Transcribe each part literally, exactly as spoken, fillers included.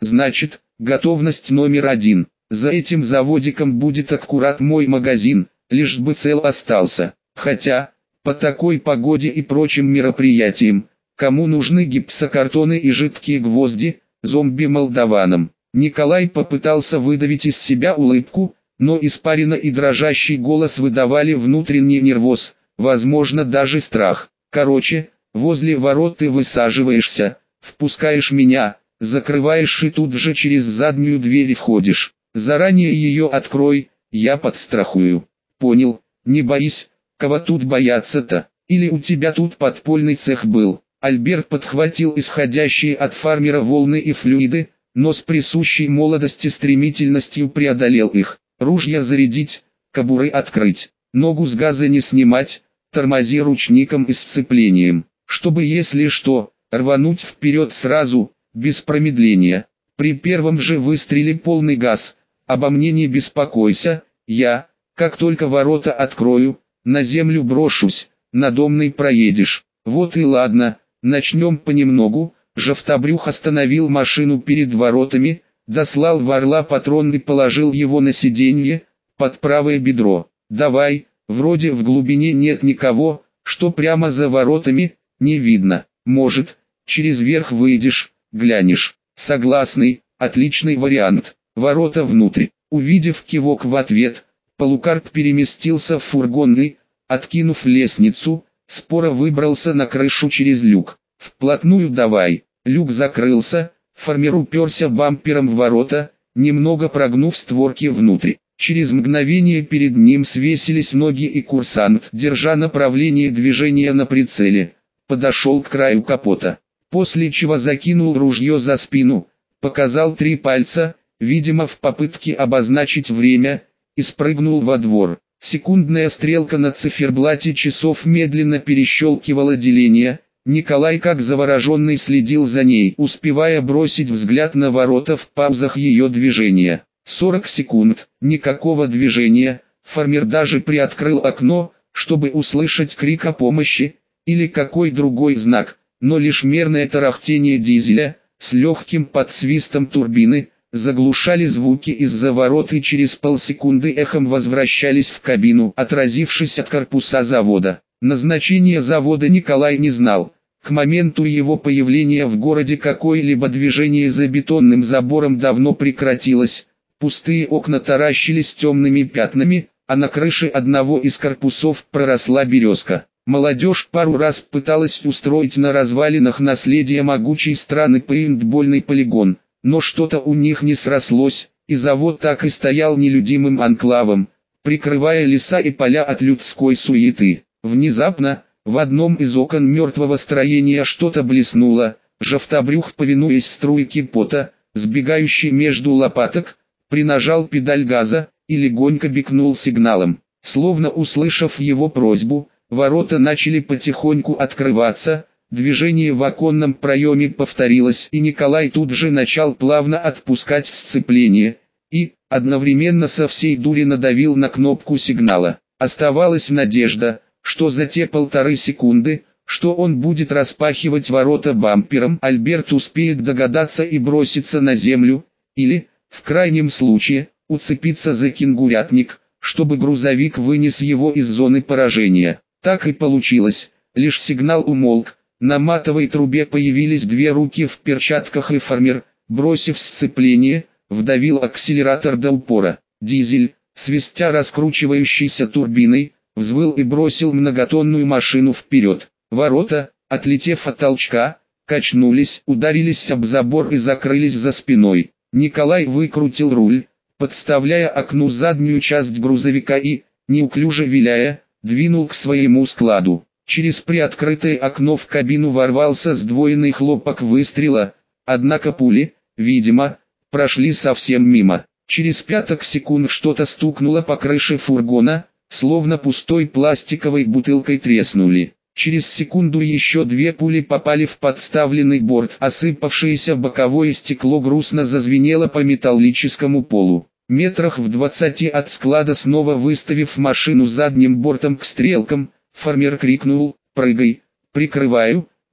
Значит, готовность номер один. За этим заводиком будет аккурат мой магазин, лишь бы цел остался. Хотя, по такой погоде и прочим мероприятиям, кому нужны гипсокартоны и жидкие гвозди, зомби-молдаванам? Николай попытался выдавить из себя улыбку, но испарина и дрожащий голос выдавали внутренний нервоз, возможно даже страх. Короче, возле ворот ты высаживаешься, впускаешь меня, закрываешь и тут же через заднюю дверь входишь. Заранее ее открой, я подстрахую. Понял, не боись, кого тут бояться-то? Или у тебя тут подпольный цех был? Альберт подхватил исходящие от фармера волны и флюиды, но с присущей молодости стремительностью преодолел их. Ружья зарядить, кобуры открыть, ногу с газа не снимать, тормози ручником и сцеплением, чтобы если что, рвануть вперед сразу, без промедления. При первом же выстреле полный газ, обо мне не беспокойся, я, как только ворота открою, на землю брошусь, на Домной проедешь. Вот и ладно, начнем понемногу. Жовтобрюх остановил машину перед воротами, дослал в Орла патрон и положил его на сиденье, под правое бедро. Давай, вроде в глубине нет никого, что прямо за воротами, не видно. Может, через верх выйдешь, глянешь. Согласный, отличный вариант. Ворота внутрь. Увидев кивок в ответ, Полукарп переместился в фургон и, откинув лестницу, споро выбрался на крышу через люк. Вплотную давай. Люк закрылся, фармер уперся бампером в ворота, немного прогнув створки внутрь. Через мгновение перед ним свесились ноги и курсант, держа направление движения на прицеле, подошел к краю капота. После чего закинул ружье за спину, показал три пальца, видимо в попытке обозначить время, и спрыгнул во двор. Секундная стрелка на циферблате часов медленно перещелкивала деление. Николай как завороженный следил за ней, успевая бросить взгляд на ворота в паузах ее движения. сорок секунд, никакого движения, фармер даже приоткрыл окно, чтобы услышать крик о помощи, или какой другой знак, но лишь мерное тарахтение дизеля, с легким подсвистом турбины, заглушали звуки из-за ворот и через полсекунды эхом возвращались в кабину, отразившись от корпуса завода. Назначение завода Николай не знал. К моменту его появления в городе какое-либо движение за бетонным забором давно прекратилось, пустые окна таращились темными пятнами, а на крыше одного из корпусов проросла березка. Молодежь пару раз пыталась устроить на развалинах наследия могучей страны пейнтбольный полигон, но что-то у них не срослось, и завод так и стоял нелюдимым анклавом, прикрывая леса и поля от людской суеты. Внезапно, в одном из окон мертвого строения что-то блеснуло. Жовтобрюх, повинуясь струйке пота, сбегающей между лопаток, принажал педаль газа и легонько бикнул сигналом. Словно услышав его просьбу, ворота начали потихоньку открываться, движение в оконном проеме повторилось, и Николай тут же начал плавно отпускать сцепление, и, одновременно со всей дури надавил на кнопку сигнала. Оставалась надежда, что за те полторы секунды, что он будет распахивать ворота бампером, Альберт успеет догадаться и броситься на землю, или, в крайнем случае, уцепиться за кенгурятник, чтобы грузовик вынес его из зоны поражения. Так и получилось, лишь сигнал умолк, на матовой трубе появились две руки в перчатках и фармер, бросив сцепление, вдавил акселератор до упора. Дизель, свистя раскручивающейся турбиной, взвыл и бросил многотонную машину вперед. Ворота, отлетев от толчка, качнулись, ударились об забор и закрылись за спиной. Николай выкрутил руль, подставляя окну заднюю часть грузовика и, неуклюже виляя, двинул к своему складу. Через приоткрытое окно в кабину ворвался сдвоенный хлопок выстрела, однако пули, видимо, прошли совсем мимо. Через пяток секунд что-то стукнуло по крыше фургона, словно пустой пластиковой бутылкой треснули. Через секунду еще две пули попали в подставленный борт. Осыпавшееся боковое стекло грустно зазвенело по металлическому полу. Метрах в двадцати от склада, снова выставив машину задним бортом к стрелкам, фармер крикнул: «Прыгай!» «Прикрываю!»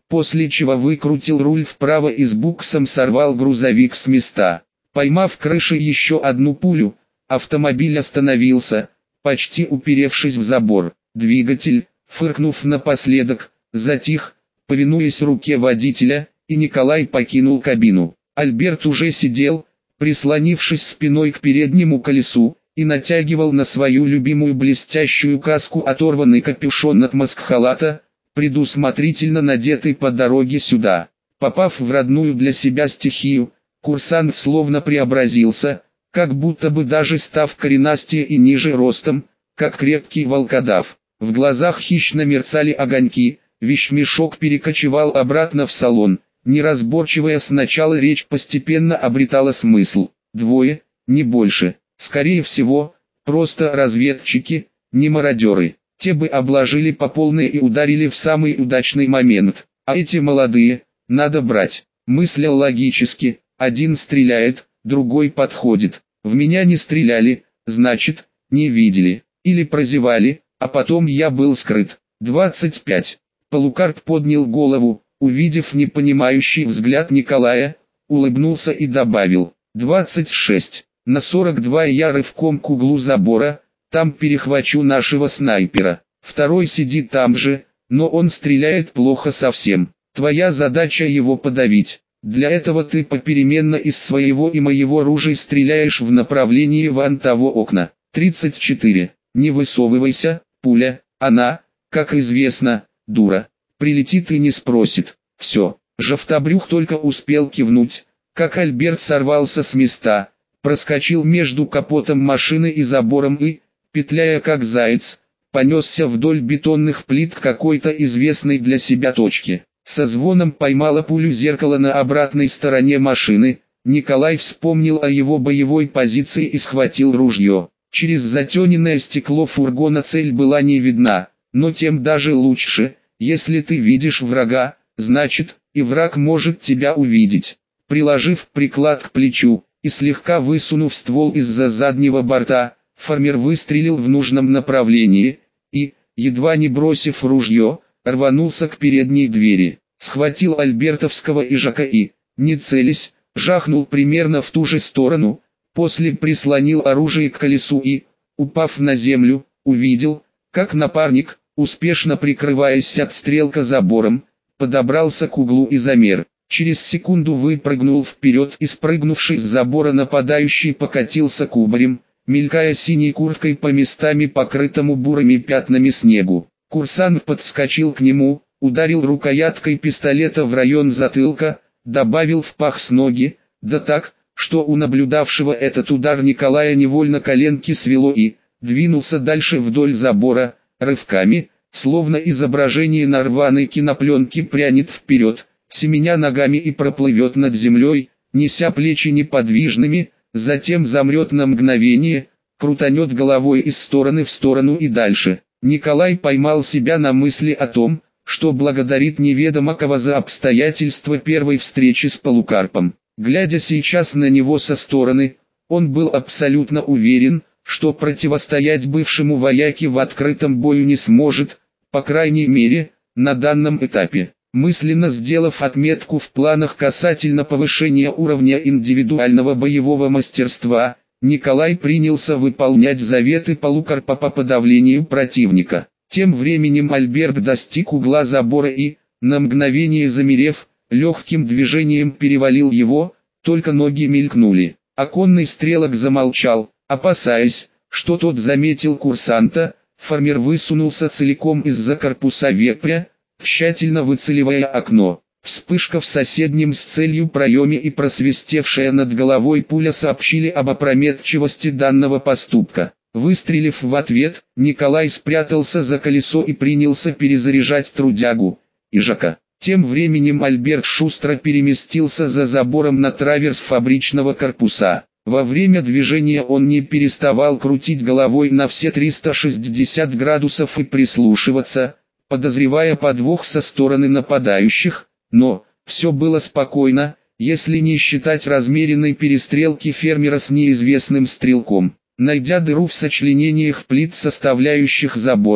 после чего выкрутил руль вправо и с буксом сорвал грузовик с места. Поймав крышей еще одну пулю, автомобиль остановился, почти уперевшись в забор. Двигатель, фыркнув напоследок, затих, повинуясь руке водителя, и Николай покинул кабину. Альберт уже сидел, прислонившись спиной к переднему колесу, и натягивал на свою любимую блестящую каску оторванный капюшон от маскхалата, предусмотрительно надетый по дороге сюда. Попав в родную для себя стихию, курсант словно преобразился, как будто бы даже став коренастее и ниже ростом, как крепкий волкодав. В глазах хищно мерцали огоньки, вещмешок перекочевал обратно в салон. Неразборчивая сначала речь постепенно обретала смысл. Двое, не больше, скорее всего, просто разведчики, не мародеры. Те бы обложили по полной и ударили в самый удачный момент. А эти молодые, надо брать. Мыслял логически, один стреляет, другой подходит. В меня не стреляли, значит, не видели. Или прозевали, а потом я был скрыт. двадцать пять. Полукарп поднял голову, увидев непонимающий взгляд Николая, улыбнулся и добавил: двадцать шесть. На сорок два я рывком к углу забора, там перехвачу нашего снайпера. Второй сидит там же, но он стреляет плохо совсем. Твоя задача его подавить. Для этого ты попеременно из своего и моего ружья стреляешь в направлении вон того окна. тридцать четыре. Не высовывайся, пуля, она, как известно, дура. Прилетит и не спросит. Все. Жовтобрюх только успел кивнуть, как Альберт сорвался с места, проскочил между капотом машины и забором и, петляя как заяц, понесся вдоль бетонных плит к какой-то известной для себя точке. Со звоном поймала пулю зеркало на обратной стороне машины. Николай вспомнил о его боевой позиции и схватил ружье. Через затененное стекло фургона цель была не видна, но тем даже лучше. Если ты видишь врага, значит, и враг может тебя увидеть. Приложив приклад к плечу и слегка высунув ствол из-за заднего борта, фармер выстрелил в нужном направлении и, едва не бросив ружье, рванулся к передней двери. Схватил альбертовского ижака и, не целясь, жахнул примерно в ту же сторону, после прислонил оружие к колесу и, упав на землю, увидел, как напарник, успешно прикрываясь от стрелка забором, подобрался к углу и замер. Через секунду выпрыгнул вперед и спрыгнувший с забора нападающий покатился кубарем, мелькая синей курткой по местами покрытому бурыми пятнами снегу. Курсант подскочил к нему, ударил рукояткой пистолета в район затылка, добавил в пах с ноги, да так, что у наблюдавшего этот удар Николая невольно коленки свело и, двинулся дальше вдоль забора, рывками, словно изображение на рваной кинопленке прянет вперед, семеня ногами и проплывет над землей, неся плечи неподвижными, затем замрет на мгновение, крутанет головой из стороны в сторону и дальше. Николай поймал себя на мысли о том, что благодарит неведомо кого за обстоятельства первой встречи с Полукарпом. Глядя сейчас на него со стороны, он был абсолютно уверен, что противостоять бывшему вояке в открытом бою не сможет, по крайней мере, на данном этапе. Мысленно сделав отметку в планах касательно повышения уровня индивидуального боевого мастерства, Николай принялся выполнять заветы Полукарпа по подавлению противника. Тем временем Альберт достиг угла забора и, на мгновение замерев, легким движением перевалил его, только ноги мелькнули. Оконный стрелок замолчал, опасаясь, что тот заметил курсанта. Фармер высунулся целиком из-за корпуса вепря, тщательно выцеливая окно. Вспышка в соседнем с целью проеме и просвистевшая над головой пуля сообщили об опрометчивости данного поступка. Выстрелив в ответ, Николай спрятался за колесо и принялся перезаряжать трудягу, ижака. Тем временем Альберт шустро переместился за забором на траверс фабричного корпуса. Во время движения он не переставал крутить головой на все триста шестьдесят градусов и прислушиваться, подозревая подвох со стороны нападающих, но все было спокойно, если не считать размеренной перестрелки фермера с неизвестным стрелком. Найдя дыру в сочленениях плит, составляющих забор,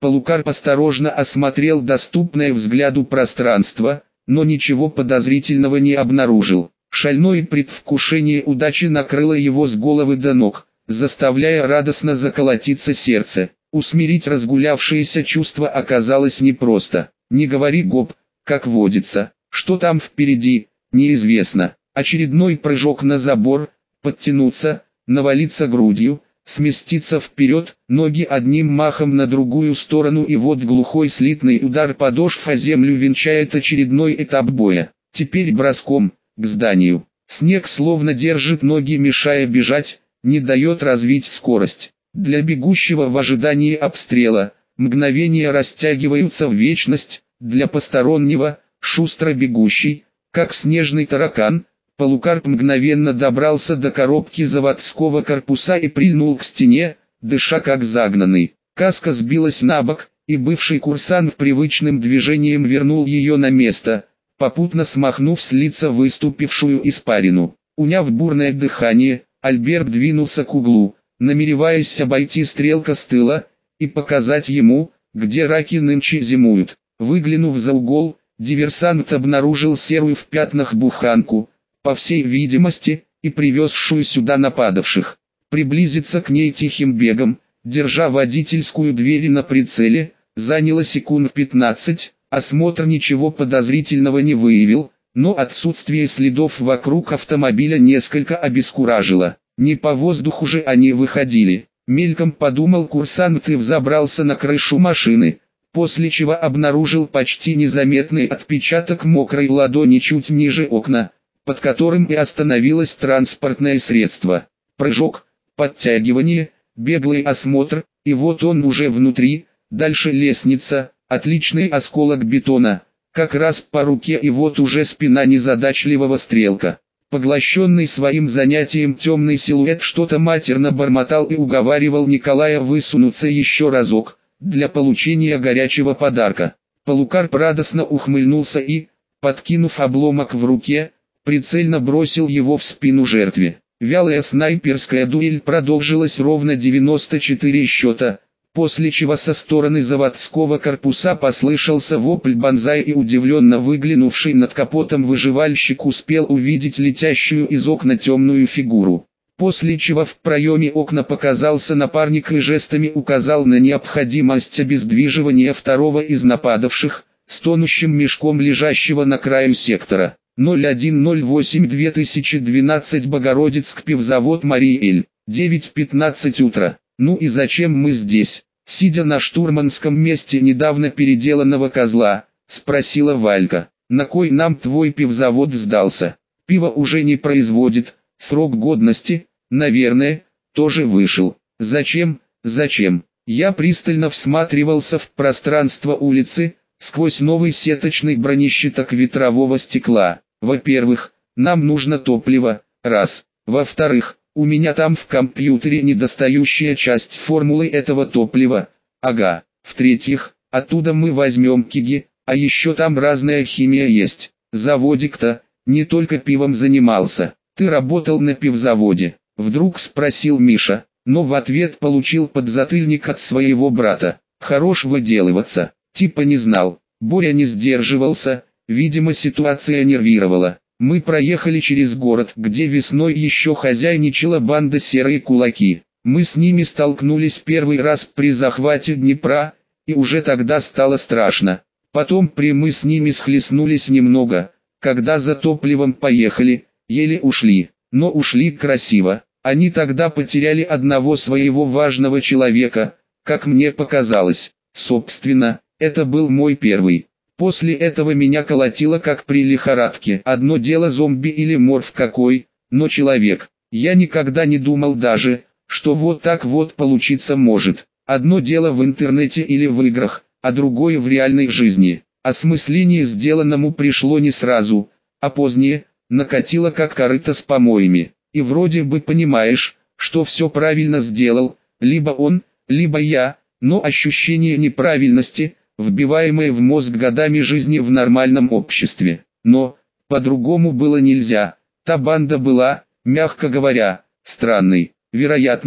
Полукарп осторожно осмотрел доступное взгляду пространство, но ничего подозрительного не обнаружил. Шальное предвкушение удачи накрыло его с головы до ног, заставляя радостно заколотиться сердце. Усмирить разгулявшееся чувство оказалось непросто. Не говори гоп, как водится. Что там впереди, неизвестно. Очередной прыжок на забор, подтянуться, навалиться грудью, сместиться вперед, ноги одним махом на другую сторону, и вот глухой слитный удар подошв о землю венчает очередной этап боя. Теперь броском, к зданию. Снег словно держит ноги, мешая бежать, не дает развить скорость. Для бегущего в ожидании обстрела, мгновения растягиваются в вечность, для постороннего, шустро бегущий, как снежный таракан, Полукарп мгновенно добрался до коробки заводского корпуса и прильнул к стене, дыша как загнанный. Каска сбилась на бок, и бывший курсант привычным движением вернул ее на место, попутно смахнув с лица выступившую испарину. Уняв бурное дыхание, Альберт двинулся к углу, намереваясь обойти Стрелка с тыла, и показать ему, где раки нынче зимуют. Выглянув за угол, диверсант обнаружил серую в пятнах буханку, по всей видимости, и привезшую сюда нападавших. Приблизиться к ней тихим бегом, держа водительскую дверь на прицеле, заняло секунд пятнадцать, осмотр ничего подозрительного не выявил, но отсутствие следов вокруг автомобиля несколько обескуражило. Не по воздуху же они выходили. Мельком подумал курсант и взобрался на крышу машины, после чего обнаружил почти незаметный отпечаток мокрой ладони чуть ниже окна, под которым и остановилось транспортное средство. Прыжок, подтягивание, беглый осмотр, и вот он уже внутри. Дальше лестница, отличный осколок бетона, как раз по руке, и вот уже спина незадачливого Стрелка. Поглощенный своим занятием темный силуэт что-то матерно бормотал и уговаривал Николая высунуться еще разок, для получения горячего подарка. Полукарп радостно ухмыльнулся и, подкинув обломок в руке, прицельно бросил его в спину жертве. Вялая снайперская дуэль продолжилась ровно девяносто четыре счета, после чего со стороны заводского корпуса послышался вопль банзай, и удивленно выглянувший над капотом выживальщик успел увидеть летящую из окна темную фигуру. После чего в проеме окна показался напарник и жестами указал на необходимость обездвиживания второго из нападавших, с тонущим мешком лежащего на краю сектора. ноль один ноль восемь две тысячи двенадцать Богородицк, пивзавод Мариэль, девять пятнадцать утра. Ну и зачем мы здесь? Сидя на штурманском месте недавно переделанного козла, спросила Валька. На кой нам твой пивзавод сдался? Пиво уже не производит, срок годности, наверное, тоже вышел. Зачем, зачем? Я пристально всматривался в пространство улицы, сквозь новый сеточный бронещиток ветрового стекла. Во-первых, нам нужно топливо, раз. Во-вторых, у меня там в компьютере недостающая часть формулы этого топлива, ага. В-третьих, оттуда мы возьмем киги, а еще там разная химия есть. Заводик-то, не только пивом занимался. Ты работал на пивзаводе? Вдруг спросил Миша, но в ответ получил подзатыльник от своего брата. Хорош выделываться, типа не знал. Боря не сдерживался, видимо ситуация нервировала. Мы проехали через город, где весной еще хозяйничала банда «Серые кулаки». Мы с ними столкнулись первый раз при захвате Днепра, и уже тогда стало страшно. Потом при мы с ними схлестнулись немного, когда за топливом поехали, еле ушли, но ушли красиво. Они тогда потеряли одного своего важного человека, как мне показалось. Собственно, это был мой первый. После этого меня колотило как при лихорадке. Одно дело зомби или морф какой, но человек. Я никогда не думал даже, что вот так вот получиться может. Одно дело в интернете или в играх, а другое в реальной жизни. Осмысление сделанному пришло не сразу, а позднее, накатило как корыто с помоями. И вроде бы понимаешь, что все правильно сделал, либо он, либо я, но ощущение неправильности, вбиваемое в мозг годами жизни в нормальном обществе. Но, по-другому было нельзя. Та банда была, мягко говоря, странной. Вероятно,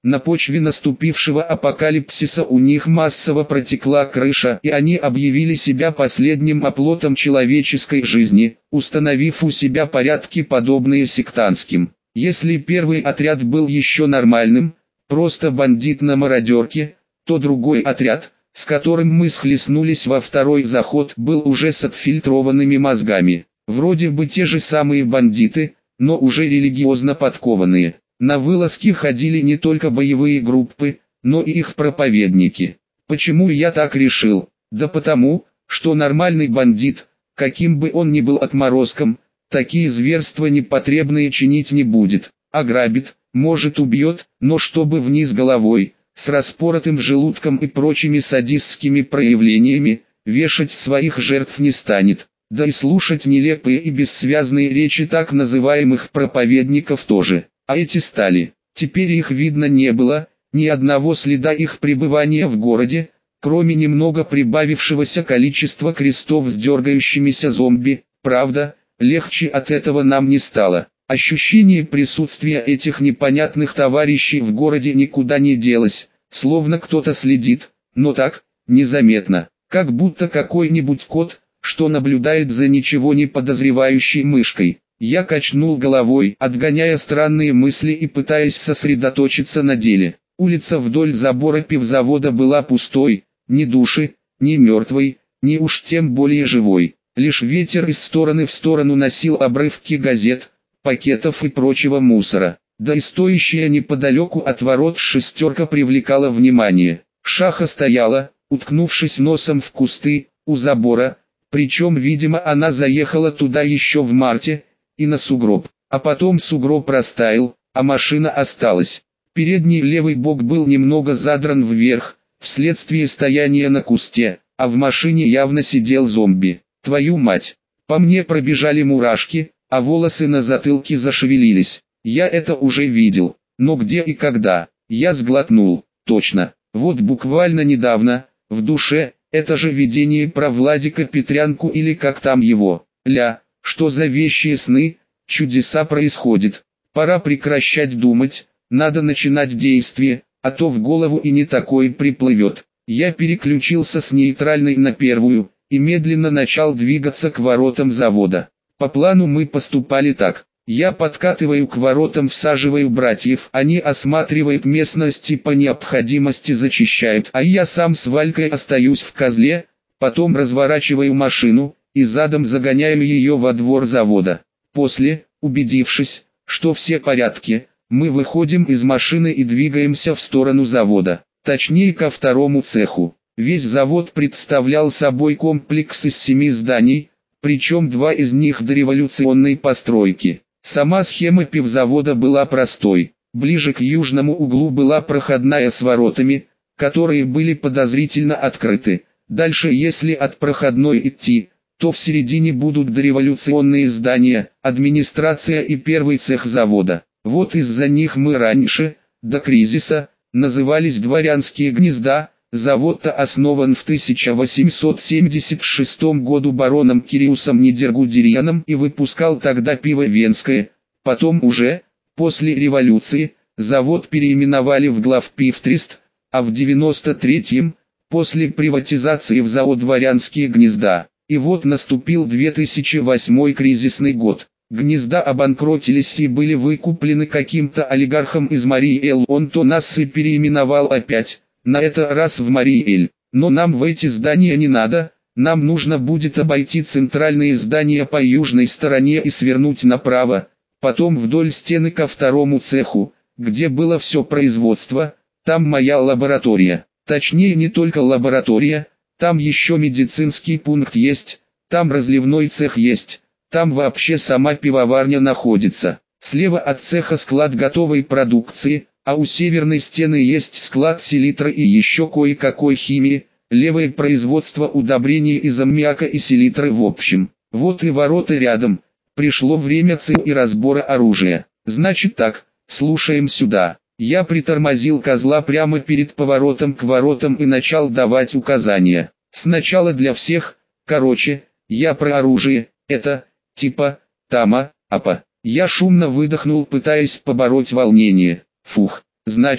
На почве наступившего апокалипсиса у них массово протекла крыша, и они объявили себя последним оплотом человеческой жизни, установив у себя порядки, подобные сектантским. Если первый отряд был еще нормальным, просто бандит на мародерке, то другой отряд, с которым мы схлестнулись во второй заход, был уже с отфильтрованными мозгами. Вроде бы те же самые бандиты, но уже религиозно подкованные. На вылазки ходили не только боевые группы, но и их проповедники. Почему я так решил? Да потому, что нормальный бандит, каким бы он ни был отморозком, такие зверства непотребные чинить не будет. Ограбит, может убьет, но чтобы вниз головой, с распоротым желудком и прочими садистскими проявлениями, вешать своих жертв не станет. Да и слушать нелепые и бессвязные речи так называемых проповедников тоже. А эти стали. Теперь их видно не было, ни одного следа их пребывания в городе, кроме немного прибавившегося количества крестов с дергающимися зомби. Правда, легче от этого нам не стало. Ощущение присутствия этих непонятных товарищей в городе никуда не делось, словно кто-то следит, но так, незаметно, как будто какой-нибудь кот, что наблюдает за ничего не подозревающей мышкой. Я качнул головой, отгоняя странные мысли и пытаясь сосредоточиться на деле. Улица вдоль забора пивзавода была пустой, ни души, ни мертвой, ни уж тем более живой. Лишь ветер из стороны в сторону носил обрывки газет, пакетов и прочего мусора. Да и стоящая неподалеку от ворот шестерка привлекала внимание. Шаха стояла, уткнувшись носом в кусты, у забора, причем, видимо, она заехала туда еще в марте, и на сугроб. А потом сугроб растаял, а машина осталась. Передний левый бок был немного задран вверх, вследствие стояния на кусте, а в машине явно сидел зомби. Твою мать! По мне пробежали мурашки, а волосы на затылке зашевелились. Я это уже видел, но где и когда? Я сглотнул. Точно, вот буквально недавно, в душе, это же видение про Владика Петрянку или как там его. Ля, что за вещие сны, чудеса происходят. Пора прекращать думать, надо начинать действие, а то в голову и не такое приплывет. Я переключился с нейтральной на первую, и медленно начал двигаться к воротам завода. По плану мы поступали так. Я подкатываю к воротам, всаживаю братьев, они осматривают местность и по необходимости зачищают, а я сам с Валькой остаюсь в козле, потом разворачиваю машину и задом загоняю ее во двор завода. После, убедившись, что все в порядке, мы выходим из машины и двигаемся в сторону завода, точнее ко второму цеху. Весь завод представлял собой комплекс из семи зданий, причем два из них дореволюционной постройки. Сама схема пивзавода была простой. Ближе к южному углу была проходная с воротами, которые были подозрительно открыты. Дальше, если от проходной идти, то в середине будут дореволюционные здания, администрация и первый цех завода. Вот из-за них мы раньше, до кризиса, назывались «Дворянские гнезда». Завод-то основан в тысяча восемьсот семьдесят шестом году бароном Кириусом Нидергудерианом и выпускал тогда пиво венское. Потом уже, после революции, завод переименовали в Главпивтрест, а в девяносто третьем, после приватизации в ЗАО «Дворянские гнезда». И вот наступил две тысячи восьмой кризисный год. Гнезда обанкротились и были выкуплены каким-то олигархом из Марии-Эл. Он-то нас и переименовал опять. На этот раз в Мариэль. Но нам в эти здания не надо, нам нужно будет обойти центральные здания по южной стороне и свернуть направо, потом вдоль стены ко второму цеху, где было все производство, там моя лаборатория. Точнее, не только лаборатория, там еще медицинский пункт есть, там разливной цех есть, там вообще сама пивоварня находится. Слева от цеха склад готовой продукции, а у северной стены есть склад селитры и еще кое-какой химии, левое производство удобрений из аммиака и селитры в общем. Вот и ворота рядом. Пришло время ЦИ и разбора оружия. Значит так, слушаем сюда. Я притормозил козла прямо перед поворотом к воротам и начал давать указания. Сначала для всех, короче, я про оружие, это, типа, тама, апа. Я шумно выдохнул, пытаясь побороть волнение. Фух, значит,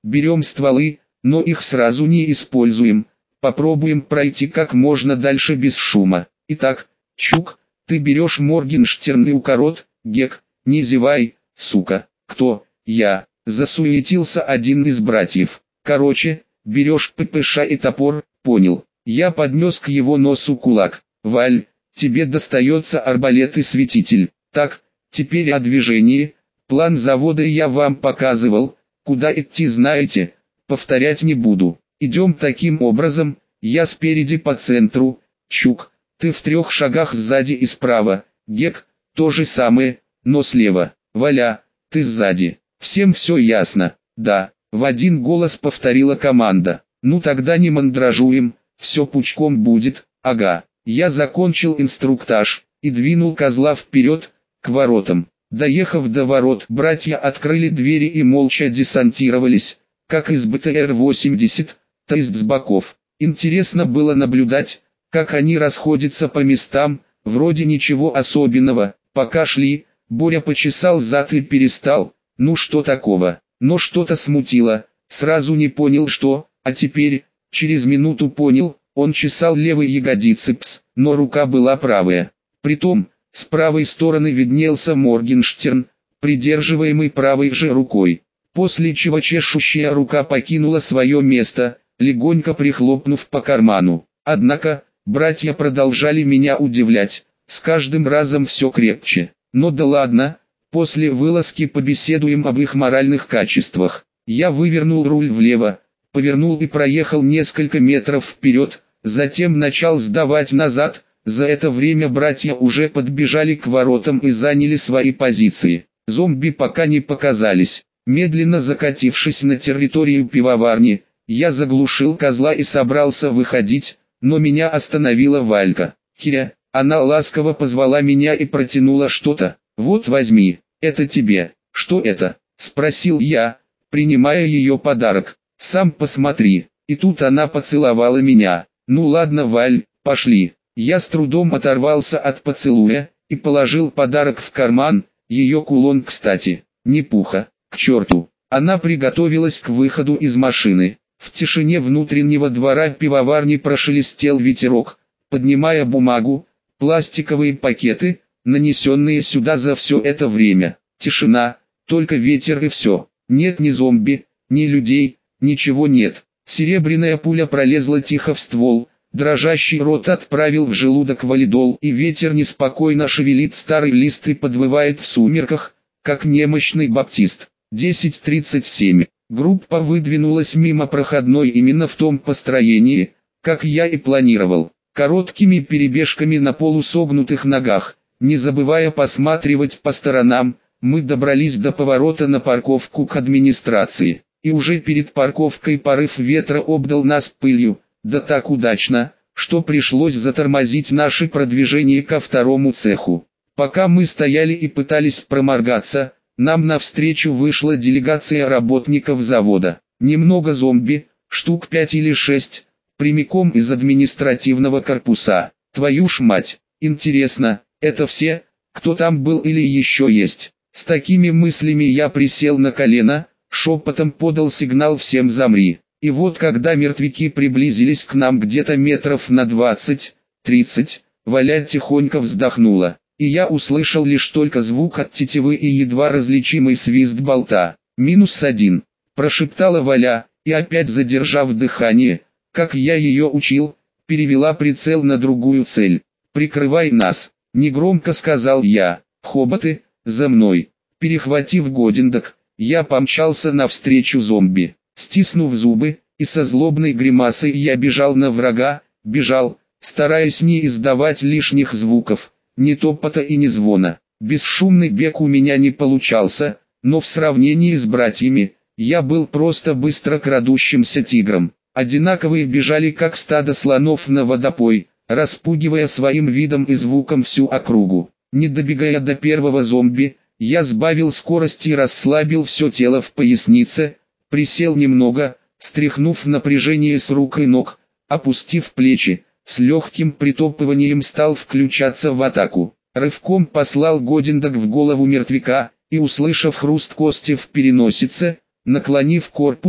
берем стволы, но их сразу не используем, попробуем пройти как можно дальше без шума. Итак, Чук, ты берешь Моргенштерн и укорот, Гек, не зевай, сука. Кто? Я. Засуетился один из братьев. Короче, берешь ППШ и топор, понял. Я поднес к его носу кулак. Валь, тебе достается арбалет и светитель. Так, теперь о движении. План завода я вам показывал, куда идти знаете, повторять не буду. Идем таким образом, я спереди по центру, Чук, ты в трех шагах сзади и справа, Гек, то же самое, но слева, Валя, ты сзади. Всем все ясно? Да, в один голос повторила команда. Ну тогда не мандражуем, все пучком будет, ага. Я закончил инструктаж и двинул козла вперед, к воротам. Доехав до ворот, братья открыли двери и молча десантировались, как из бэ тэ эр восемьдесят, то есть с боков. Интересно было наблюдать, как они расходятся по местам, вроде ничего особенного. Пока шли, Боря почесал зад и перестал, ну что такого, но что-то смутило, сразу не понял что, а теперь, через минуту понял, он чесал левой ягодицы пс, но рука была правая. Притом, с правой стороны виднелся Моргенштерн, придерживаемый правой же рукой. После чего чешущая рука покинула свое место, легонько прихлопнув по карману. Однако, братья продолжали меня удивлять, с каждым разом все крепче. Но да ладно, после вылазки побеседуем об их моральных качествах. Я вывернул руль влево, повернул и проехал несколько метров вперед, затем начал сдавать назад. За это время братья уже подбежали к воротам и заняли свои позиции. Зомби пока не показались. Медленно закатившись на территорию пивоварни, я заглушил козла и собрался выходить, но меня остановила Валька. Киря, она ласково позвала меня и протянула что-то. Вот возьми, это тебе. Что это? Спросил я, принимая ее подарок. Сам посмотри. И тут она поцеловала меня. Ну ладно, Валь, пошли. Я с трудом оторвался от поцелуя и положил подарок в карман, ее кулон, кстати, не пуха, к черту. Она приготовилась к выходу из машины. В тишине внутреннего двора пивоварни прошелестел ветерок, поднимая бумагу, пластиковые пакеты, нанесенные сюда за все это время. Тишина, только ветер и все. Нет ни зомби, ни людей, ничего нет. Серебряная пуля пролезла тихо в ствол. Дрожащий рот отправил в желудок валидол, и ветер неспокойно шевелит старый лист и подвывает в сумерках, как немощный баптист. десять тридцать семь. Группа выдвинулась мимо проходной именно в том построении, как я и планировал. Короткими перебежками на полусогнутых ногах, не забывая посматривать по сторонам, мы добрались до поворота на парковку к администрации. И уже перед парковкой порыв ветра обдал нас пылью. Да так удачно, что пришлось затормозить наше продвижение ко второму цеху. Пока мы стояли и пытались проморгаться, нам навстречу вышла делегация работников завода. Немного зомби, штук пять или шесть, прямиком из административного корпуса. Твою ж мать, интересно, это все, кто там был или еще есть? С такими мыслями я присел на колено, шепотом подал сигнал всем замри. И вот когда мертвяки приблизились к нам где-то метров на двадцать-тридцать, Валя тихонько вздохнула, и я услышал лишь только звук от тетивы и едва различимый свист болта. «Минус один», – прошептала Валя, и опять задержав дыхание, как я ее учил, перевела прицел на другую цель. «Прикрывай нас», – негромко сказал я. «Хоботы, за мной». Перехватив Годиндок, я помчался навстречу зомби. Стиснув зубы, и со злобной гримасой я бежал на врага, бежал, стараясь не издавать лишних звуков, ни топота и ни звона. Бесшумный бег у меня не получался, но в сравнении с братьями, я был просто быстро крадущимся тигром. Одинаковые бежали как стадо слонов на водопой, распугивая своим видом и звуком всю округу. Не добегая до первого зомби, я сбавил скорость и расслабил все тело в пояснице, присел немного, стряхнув напряжение с рук и ног, опустив плечи, с легким притопыванием стал включаться в атаку. Рывком послал Годиндок в голову мертвяка, и услышав хруст кости в переносице, наклонив корпус,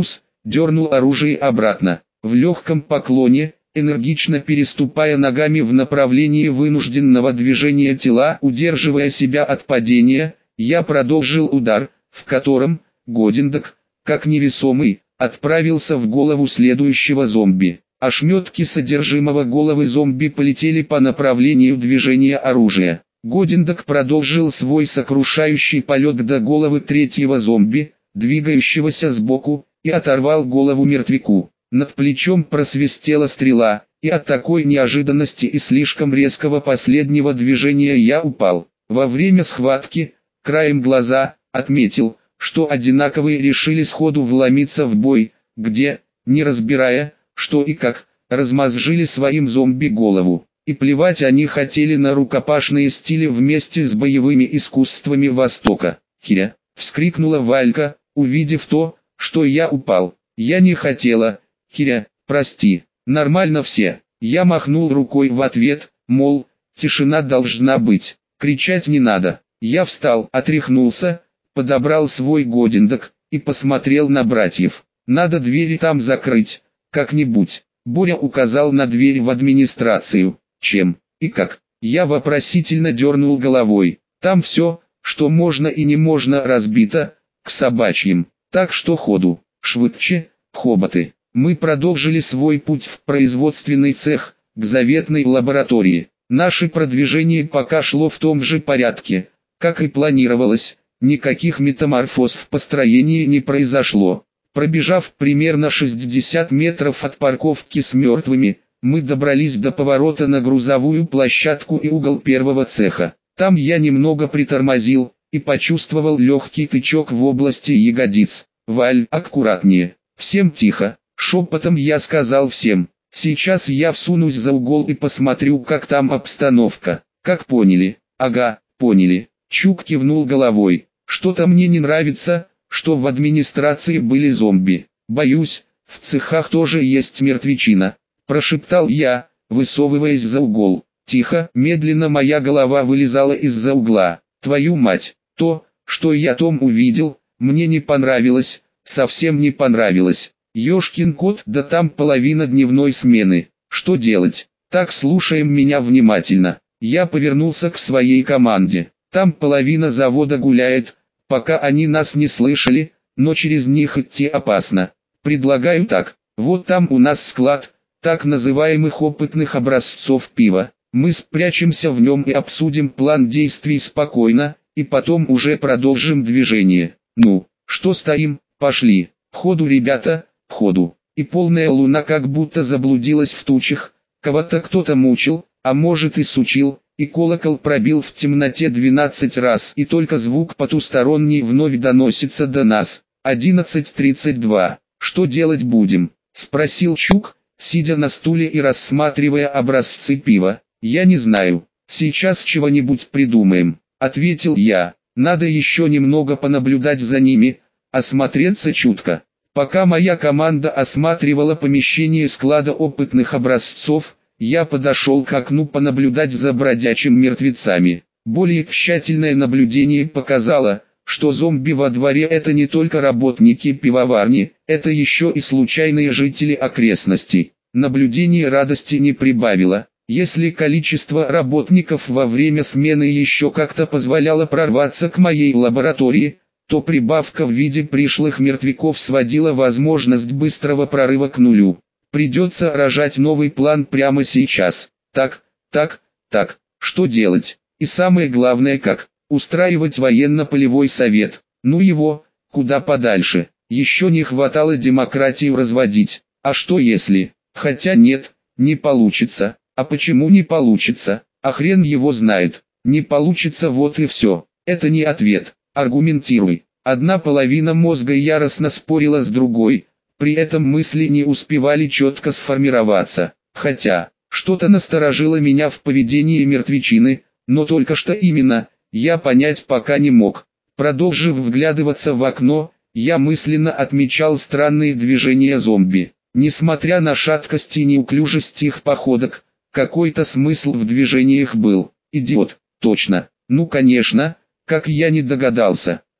дернул оружие обратно. В легком поклоне, энергично переступая ногами в направлении вынужденного движения тела, удерживая себя от падения, я продолжил удар, в котором Годиндок, как невесомый, отправился в голову следующего зомби. Ошметки содержимого головы зомби полетели по направлению движения оружия. Годиндок продолжил свой сокрушающий полет до головы третьего зомби, двигающегося сбоку, и оторвал голову мертвяку. Над плечом просвистела стрела, и от такой неожиданности и слишком резкого последнего движения я упал. Во время схватки, краем глаза, отметил, что одинаковые решили сходу вломиться в бой, где, не разбирая, что и как, размозжили своим зомби голову. И плевать они хотели на рукопашные стили вместе с боевыми искусствами Востока. «Киря!» — вскрикнула Валька, увидев то, что я упал. «Я не хотела, Киря, прости, нормально все». Я махнул рукой в ответ, мол, тишина должна быть, кричать не надо. Я встал, отряхнулся, подобрал свой Годиндок и посмотрел на братьев. «Надо двери там закрыть, как-нибудь». Боря указал на дверь в администрацию. «Чем и как?» Я вопросительно дернул головой. «Там все, что можно и не можно, разбито, к собачьим, так что ходу, швыдче, хоботы». Мы продолжили свой путь в производственный цех, к заветной лаборатории. Наше продвижение пока шло в том же порядке, как и планировалось, никаких метаморфоз в построении не произошло. Пробежав примерно шестьдесят метров от парковки с мертвыми, мы добрались до поворота на грузовую площадку и угол первого цеха. Там я немного притормозил и почувствовал легкий тычок в области ягодиц. «Валь, аккуратнее, всем тихо», — шепотом я сказал всем. «Сейчас я всунусь за угол и посмотрю, как там обстановка». «Как поняли?» «Ага, поняли». Чук кивнул головой. «Что-то мне не нравится, что в администрации были зомби. Боюсь, в цехах тоже есть мертвечина», — прошептал я, высовываясь за угол. Тихо, медленно моя голова вылезала из-за угла. «Твою мать, то, что я там увидел, мне не понравилось, совсем не понравилось. Ёшкин кот, да там половина дневной смены. Что делать? Так, слушаем меня внимательно». Я повернулся к своей команде. «Там половина завода гуляет, пока они нас не слышали, но через них идти опасно. Предлагаю так, вот там у нас склад, так называемых опытных образцов пива. Мы спрячемся в нем и обсудим план действий спокойно, и потом уже продолжим движение. Ну, что стоим, пошли, ходу, ребята, ходу». И полная луна как будто заблудилась в тучах, кого-то кто-то мучил, а может и сучил, и колокол пробил в темноте двенадцать раз, и только звук потусторонний вновь доносится до нас. одиннадцать тридцать два. «Что делать будем?» — спросил Чук, сидя на стуле и рассматривая образцы пива. «Я не знаю, сейчас чего-нибудь придумаем», — ответил я. «Надо еще немного понаблюдать за ними, осмотреться чутко». Пока моя команда осматривала помещение склада опытных образцов, я подошел к окну понаблюдать за бродячими мертвецами. Более тщательное наблюдение показало, что зомби во дворе — это не только работники пивоварни, это еще и случайные жители окрестностей. Наблюдение радости не прибавило. Если количество работников во время смены еще как-то позволяло прорваться к моей лаборатории, то прибавка в виде пришлых мертвяков сводила возможность быстрого прорыва к нулю. Придется рожать новый план прямо сейчас. Так, так, так, что делать? И самое главное, как устраивать военно-полевой совет. Ну его, куда подальше. Еще не хватало демократию разводить. А что если? Хотя нет, не получится. А почему не получится? А хрен его знает. Не получится, вот и все. Это не ответ. Аргументируй. Одна половина мозга яростно спорила с другой. При этом мысли не успевали четко сформироваться. Хотя, что-то насторожило меня в поведении мертвечины, но только что именно, я понять пока не мог. Продолжив вглядываться в окно, я мысленно отмечал странные движения зомби. Несмотря на шаткость и неуклюжесть их походок, какой-то смысл в движениях был. Идиот, точно. Ну конечно, как я не догадался.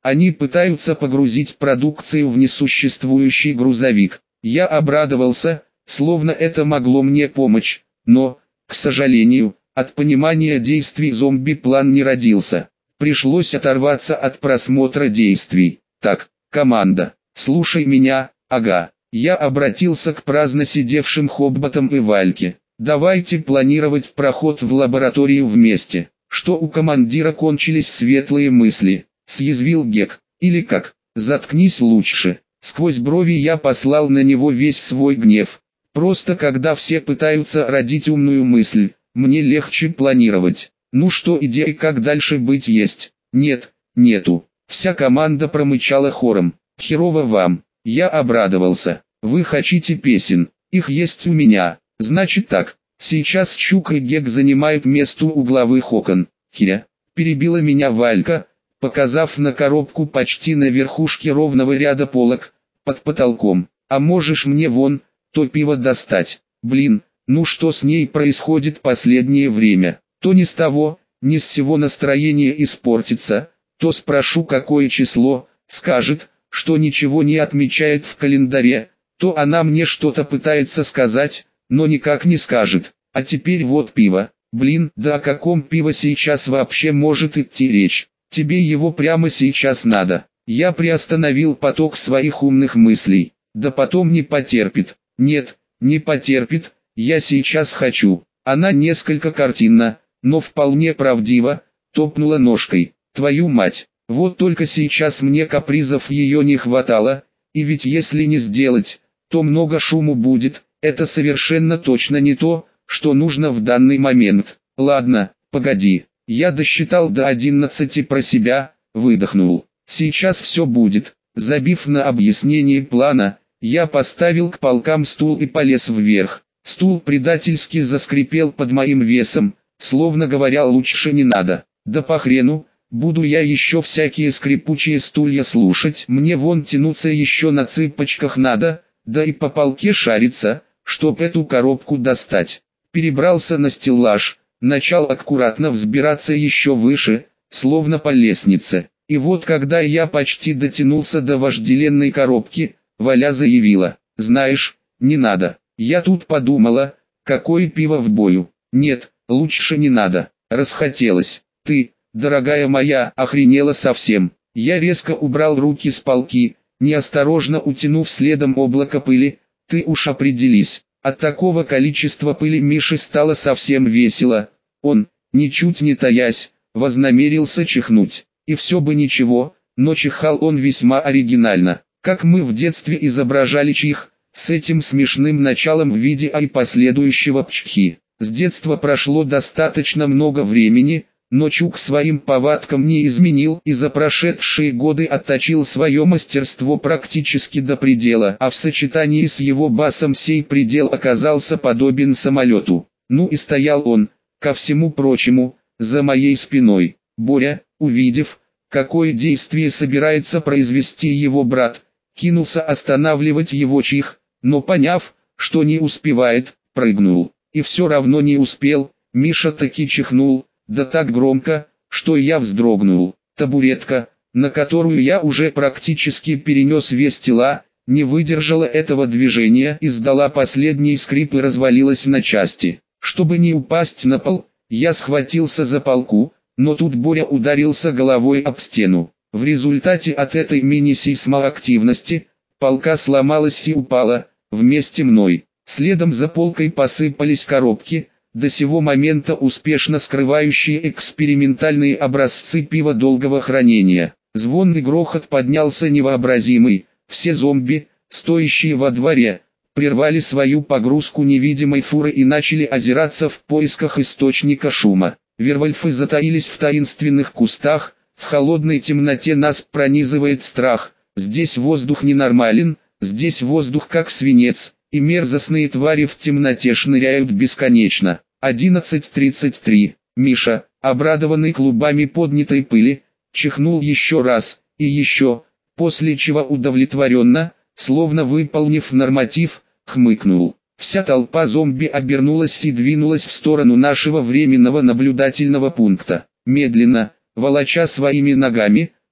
Они пытаются погрузить продукцию в несуществующий грузовик. Я обрадовался, словно это могло мне помочь, но, к сожалению, от понимания действий зомби план не родился. Пришлось оторваться от просмотра действий. Так, команда, слушай меня, ага. Я обратился к праздно сидевшим Хобботам и Вальке. Давайте планировать проход в лабораторию вместе. Что у командира кончились светлые мысли, съязвил Гек. Или как, заткнись лучше. Сквозь брови я послал на него весь свой гнев. Просто когда все пытаются родить умную мысль, мне легче планировать. Ну что идеи, как дальше быть есть? Нет, нету. Вся команда промычала хором. Херово вам. Я обрадовался. Вы хотите песен? Их есть у меня. Значит так. Сейчас Чук и Гек занимают место у главы окон. Херя. Перебила меня Валька, показав на коробку почти на верхушке ровного ряда полок, под потолком. А можешь мне вон, то пиво достать? Блин, ну что с ней происходит последнее время? То ни с того, ни с сего настроение испортится, то спрошу какое число, скажет, что ничего не отмечает в календаре, то она мне что-то пытается сказать, но никак не скажет. А теперь вот пиво. Блин, да о каком пиво сейчас вообще может идти речь? Тебе его прямо сейчас надо. Я приостановил поток своих умных мыслей. Да потом не потерпит. Нет, не потерпит, я сейчас хочу. Она несколько картинно, но вполне правдиво, топнула ножкой. Твою мать, вот только сейчас мне капризов ее не хватало, и ведь если не сделать, то много шуму будет, это совершенно точно не то, что нужно в данный момент. Ладно, погоди, я досчитал до одиннадцати про себя, выдохнул. Сейчас все будет. Забив на объяснение плана, я поставил к полкам стул и полез вверх. Стул предательски заскрипел под моим весом, словно говоря, лучше не надо. Да по хрену, буду я еще всякие скрипучие стулья слушать. Мне вон тянуться еще на цыпочках надо, да и по полке шариться, чтоб эту коробку достать. Перебрался на стеллаж, начал аккуратно взбираться еще выше, словно по лестнице. И вот когда я почти дотянулся до вожделенной коробки, Валя заявила: «Знаешь, не надо». Я тут подумала, какое пиво в бою. Нет, лучше не надо. Расхотелось. Ты, дорогая моя, охренела совсем. Я резко убрал руки с полки, неосторожно утянув следом облако пыли. Ты уж определись. От такого количества пыли Мише стало совсем весело. Он, ничуть не таясь, вознамерился чихнуть. И все бы ничего, но чихал он весьма оригинально. Как мы в детстве изображали чих, с этим смешным началом в виде а и последующего пчхи. С детства прошло достаточно много времени, но Чук своим повадкам не изменил и за прошедшие годы отточил свое мастерство практически до предела, а в сочетании с его басом сей предел оказался подобен самолету. Ну и стоял он, ко всему прочему, за моей спиной. Боря, увидев, какое действие собирается произвести его брат, кинулся останавливать его чих, но поняв, что не успевает, прыгнул. И все равно не успел, Миша таки чихнул, да так громко, что я вздрогнул. Табуретка, на которую я уже практически перенес вес тела, не выдержала этого движения, издала последний скрип и развалилась на части. Чтобы не упасть на пол, я схватился за полку, но тут Боря ударился головой об стену. В результате от этой мини-сейсмоактивности, полка сломалась и упала, вместе мной. Следом за полкой посыпались коробки, до сего момента успешно скрывающие экспериментальные образцы пива долгого хранения. Звон и грохот поднялся невообразимый, все зомби, стоящие во дворе, прервали свою погрузку невидимой фуры и начали озираться в поисках источника шума. Вервольфы затаились в таинственных кустах, в холодной темноте нас пронизывает страх, здесь воздух ненормален, здесь воздух как свинец, и мерзостные твари в темноте шныряют бесконечно. одиннадцать тридцать три. Миша, обрадованный клубами поднятой пыли, чихнул еще раз, и еще, после чего удовлетворенно, словно выполнив норматив, хмыкнул. Вся толпа зомби обернулась и двинулась в сторону нашего временного наблюдательного пункта. Медленно, волоча своими ногами,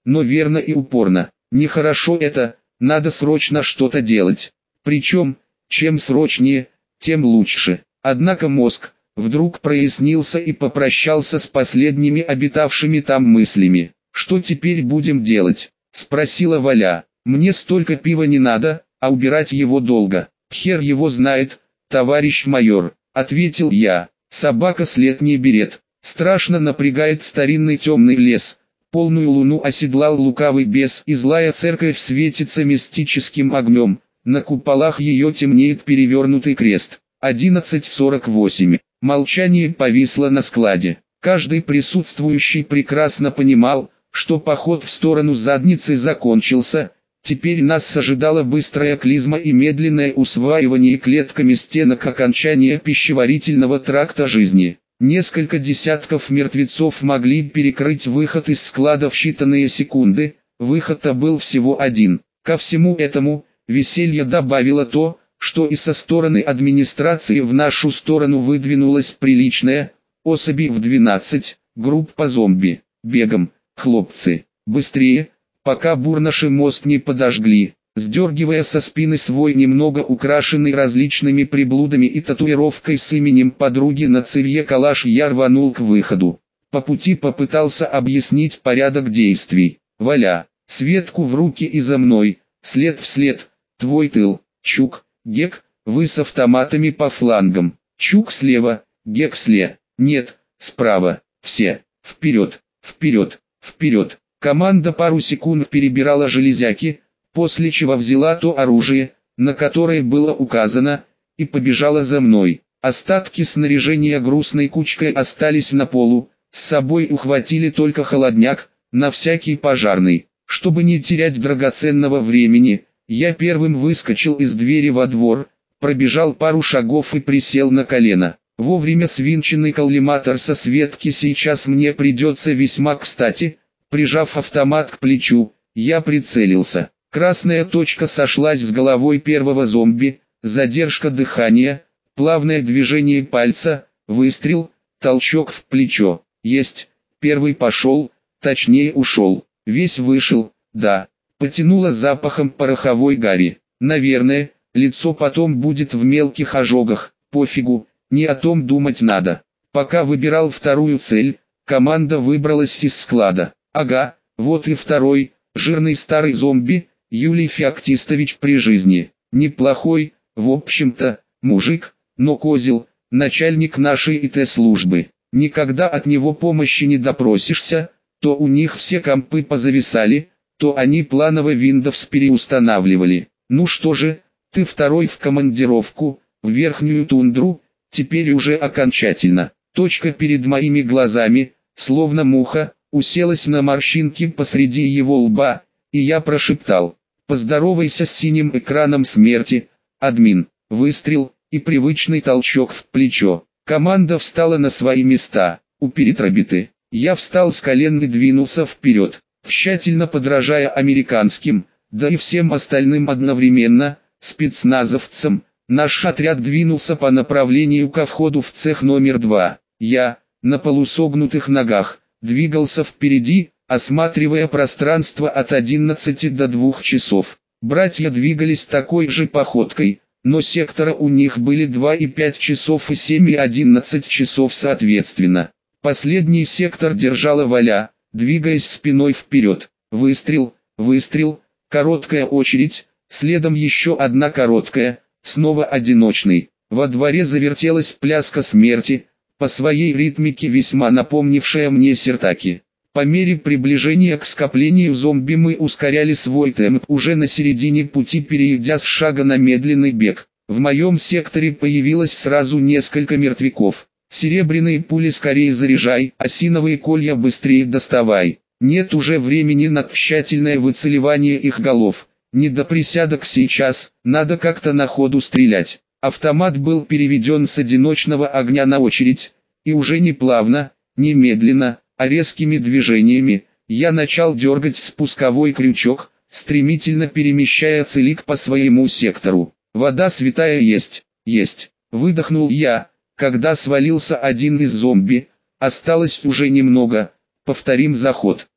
но верно и упорно. Нехорошо это, надо срочно что-то делать. Причем, чем срочнее, тем лучше. Однако мозг вдруг прояснился и попрощался с последними обитавшими там мыслями. «Что теперь будем делать?» – спросила Валя. «Мне столько пива не надо, а убирать его долго». «Хер его знает, товарищ майор», – ответил я. «Собака след не берет. Страшно напрягает старинный темный лес. Полную луну оседлал лукавый бес, и злая церковь светится мистическим огнем. На куполах ее темнеет перевернутый крест». одиннадцать сорок восемь. Молчание повисло на складе. Каждый присутствующий прекрасно понимал, что поход в сторону задницы закончился. Теперь нас ожидала быстрая клизма и медленное усваивание клетками стенок окончания пищеварительного тракта жизни. Несколько десятков мертвецов могли перекрыть выход из склада в считанные секунды, выход-то был всего один. Ко всему этому, веселье добавило то, что и со стороны администрации в нашу сторону выдвинулась приличная, особи в двенадцать, группа зомби. Бегом, хлопцы, быстрее, пока бурнаши мост не подожгли. Сдергивая со спины свой немного украшенный различными приблудами и татуировкой с именем подруги на цевье калаш, я рванул к выходу. По пути попытался объяснить порядок действий. «Валя, Светку в руки и за мной, след в след, твой тыл, Чук, Гек, вы с автоматами по флангам, Чук слева, Гек слева, нет, справа, все, вперед, вперед, вперед». Команда пару секунд перебирала железяки, после чего взяла то оружие, на которое было указано, и побежала за мной. Остатки снаряжения грустной кучкой остались на полу, с собой ухватили только холодняк, на всякий пожарный. Чтобы не терять драгоценного времени, я первым выскочил из двери во двор, пробежал пару шагов и присел на колено. Вовремя свинченный коллиматор со Светки сейчас мне придется весьма кстати. Прижав автомат к плечу, я прицелился. Красная точка сошлась с головой первого зомби, задержка дыхания, плавное движение пальца, выстрел, толчок в плечо. Есть, первый пошел, точнее ушел, весь вышел, да, потянуло запахом пороховой гари. Наверное, лицо потом будет в мелких ожогах, пофигу, не о том думать надо. Пока выбирал вторую цель, команда выбралась из склада. Ага, вот и второй, жирный старый зомби, Юлий Феоктистович при жизни. Неплохой, в общем-то, мужик, но козел, начальник нашей И Т-службы. Никогда от него помощи не допросишься, то у них все компы позависали, то они планово Windows переустанавливали. Ну что же, ты второй в командировку, в верхнюю тундру, теперь уже окончательно. Точка перед моими глазами, словно муха, уселась на морщинки посреди его лба, и я прошептал: «Поздоровайся с синим экраном смерти, админ». Выстрел, и привычный толчок в плечо. Команда встала на свои места, у перетрабиты. Я встал с колен и двинулся вперед, тщательно подражая американским, да и всем остальным одновременно, спецназовцам. Наш отряд двинулся по направлению ко входу в цех номер два. Я, на полусогнутых ногах, двигался впереди, осматривая пространство от одиннадцати до двух часов. Братья двигались такой же походкой, но сектора у них были два и пять часов и семь и одиннадцать часов соответственно. Последний сектор держала Валя, двигаясь спиной вперед. Выстрел, выстрел, короткая очередь, следом еще одна короткая, снова одиночный. Во дворе завертелась пляска смерти, по своей ритмике весьма напомнившая мне сертаки. По мере приближения к скоплению зомби мы ускоряли свой темп, уже на середине пути перейдя с шага на медленный бег. В моем секторе появилось сразу несколько мертвяков. Серебряные пули скорее заряжай, осиновые колья быстрее доставай. Нет уже времени на тщательное выцеливание их голов. Не до присядок сейчас, надо как-то на ходу стрелять. Автомат был переведен с одиночного огня на очередь, и уже не плавно, не медленно, а резкими движениями, я начал дергать спусковой крючок, стремительно перемещая целик по своему сектору. Вода святая есть, есть, выдохнул я, когда свалился один из зомби, осталось уже немного, повторим заход.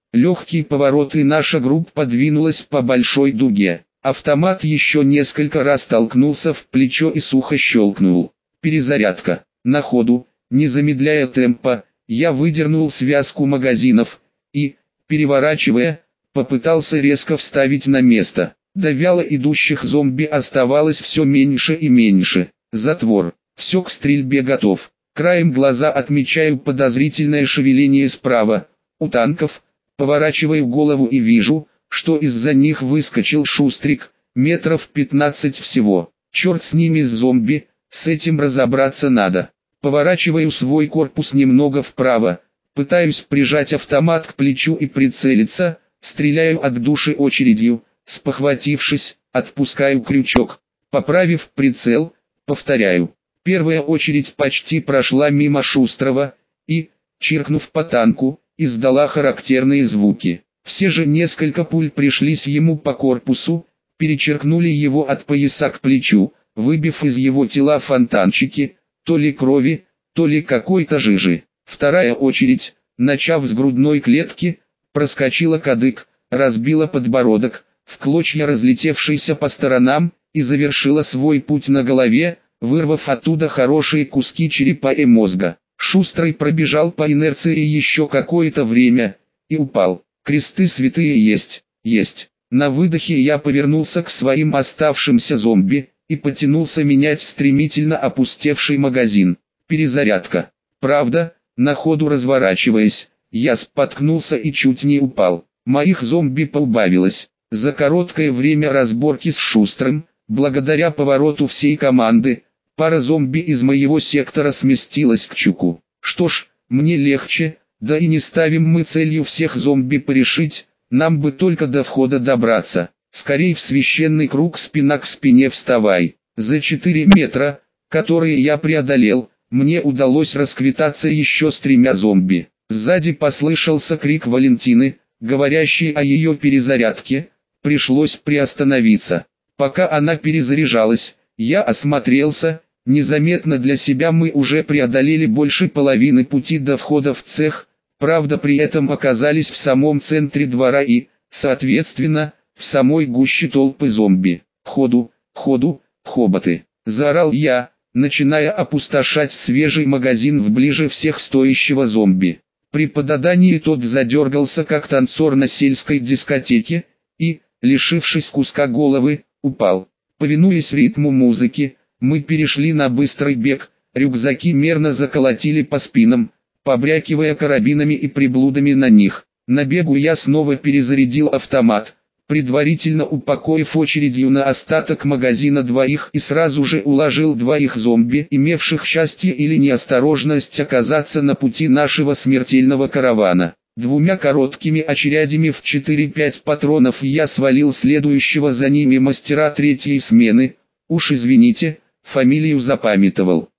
Легкий поворот, и наша группа двинулась по большой дуге. Автомат еще несколько раз толкнулся в плечо и сухо щелкнул. Перезарядка. На ходу, не замедляя темпа, я выдернул связку магазинов и, переворачивая, попытался резко вставить на место. До вяло идущих зомби оставалось все меньше и меньше. Затвор. Все к стрельбе готов. Краем глаза отмечаю подозрительное шевеление справа. У танков. Поворачиваю голову и вижу, что из-за них выскочил Шустрик, метров пятнадцать всего. Черт с ними, с зомби, с этим разобраться надо. Поворачиваю свой корпус немного вправо, пытаюсь прижать автомат к плечу и прицелиться, стреляю от души очередью, спохватившись, отпускаю крючок. Поправив прицел, повторяю. Первая очередь почти прошла мимо Шустрого и, чиркнув по танку, издала характерные звуки. Все же несколько пуль пришлись ему по корпусу, перечеркнули его от пояса к плечу, выбив из его тела фонтанчики, то ли крови, то ли какой-то жижи. Вторая очередь, начав с грудной клетки, проскочила кадык, разбила подбородок, в клочья разлетевшийся по сторонам, и завершила свой путь на голове, вырвав оттуда хорошие куски черепа и мозга. Шустрый пробежал по инерции еще какое-то время и упал. Кресты святые есть, есть. На выдохе я повернулся к своим оставшимся зомби и потянулся менять стремительно опустевший магазин. Перезарядка. Правда, на ходу разворачиваясь, я споткнулся и чуть не упал. Моих зомби поубавилось. За короткое время разборки с Шустрым, благодаря повороту всей команды, пара зомби из моего сектора сместилась к Чуку. Что ж, мне легче, да и не ставим мы целью всех зомби порешить, нам бы только до входа добраться. Скорей в священный круг, спина к спине вставай. За четыре метра, которые я преодолел, мне удалось расквитаться еще с тремя зомби. Сзади послышался крик Валентины, говорящий о ее перезарядке. Пришлось приостановиться. Пока она перезаряжалась, я осмотрелся. Незаметно для себя мы уже преодолели больше половины пути до входа в цех, правда при этом оказались в самом центре двора и, соответственно, в самой гуще толпы зомби. «Ходу, ходу, хоботы!» – заорал я, начиная опустошать свежий магазин в ближе всех стоящего зомби. При попадании тот задергался как танцор на сельской дискотеке и, лишившись куска головы, упал. Повинуясь ритму музыки, мы перешли на быстрый бег, рюкзаки мерно заколотили по спинам, побрякивая карабинами и приблудами на них. На бегу я снова перезарядил автомат, предварительно упокоив очередью на остаток магазина двоих и сразу же уложил двоих зомби, имевших счастье или неосторожность оказаться на пути нашего смертельного каравана. Двумя короткими очередями в четыре-пять патронов я свалил следующего за ними мастера третьей смены. Уж извините, фамилию запамятовал.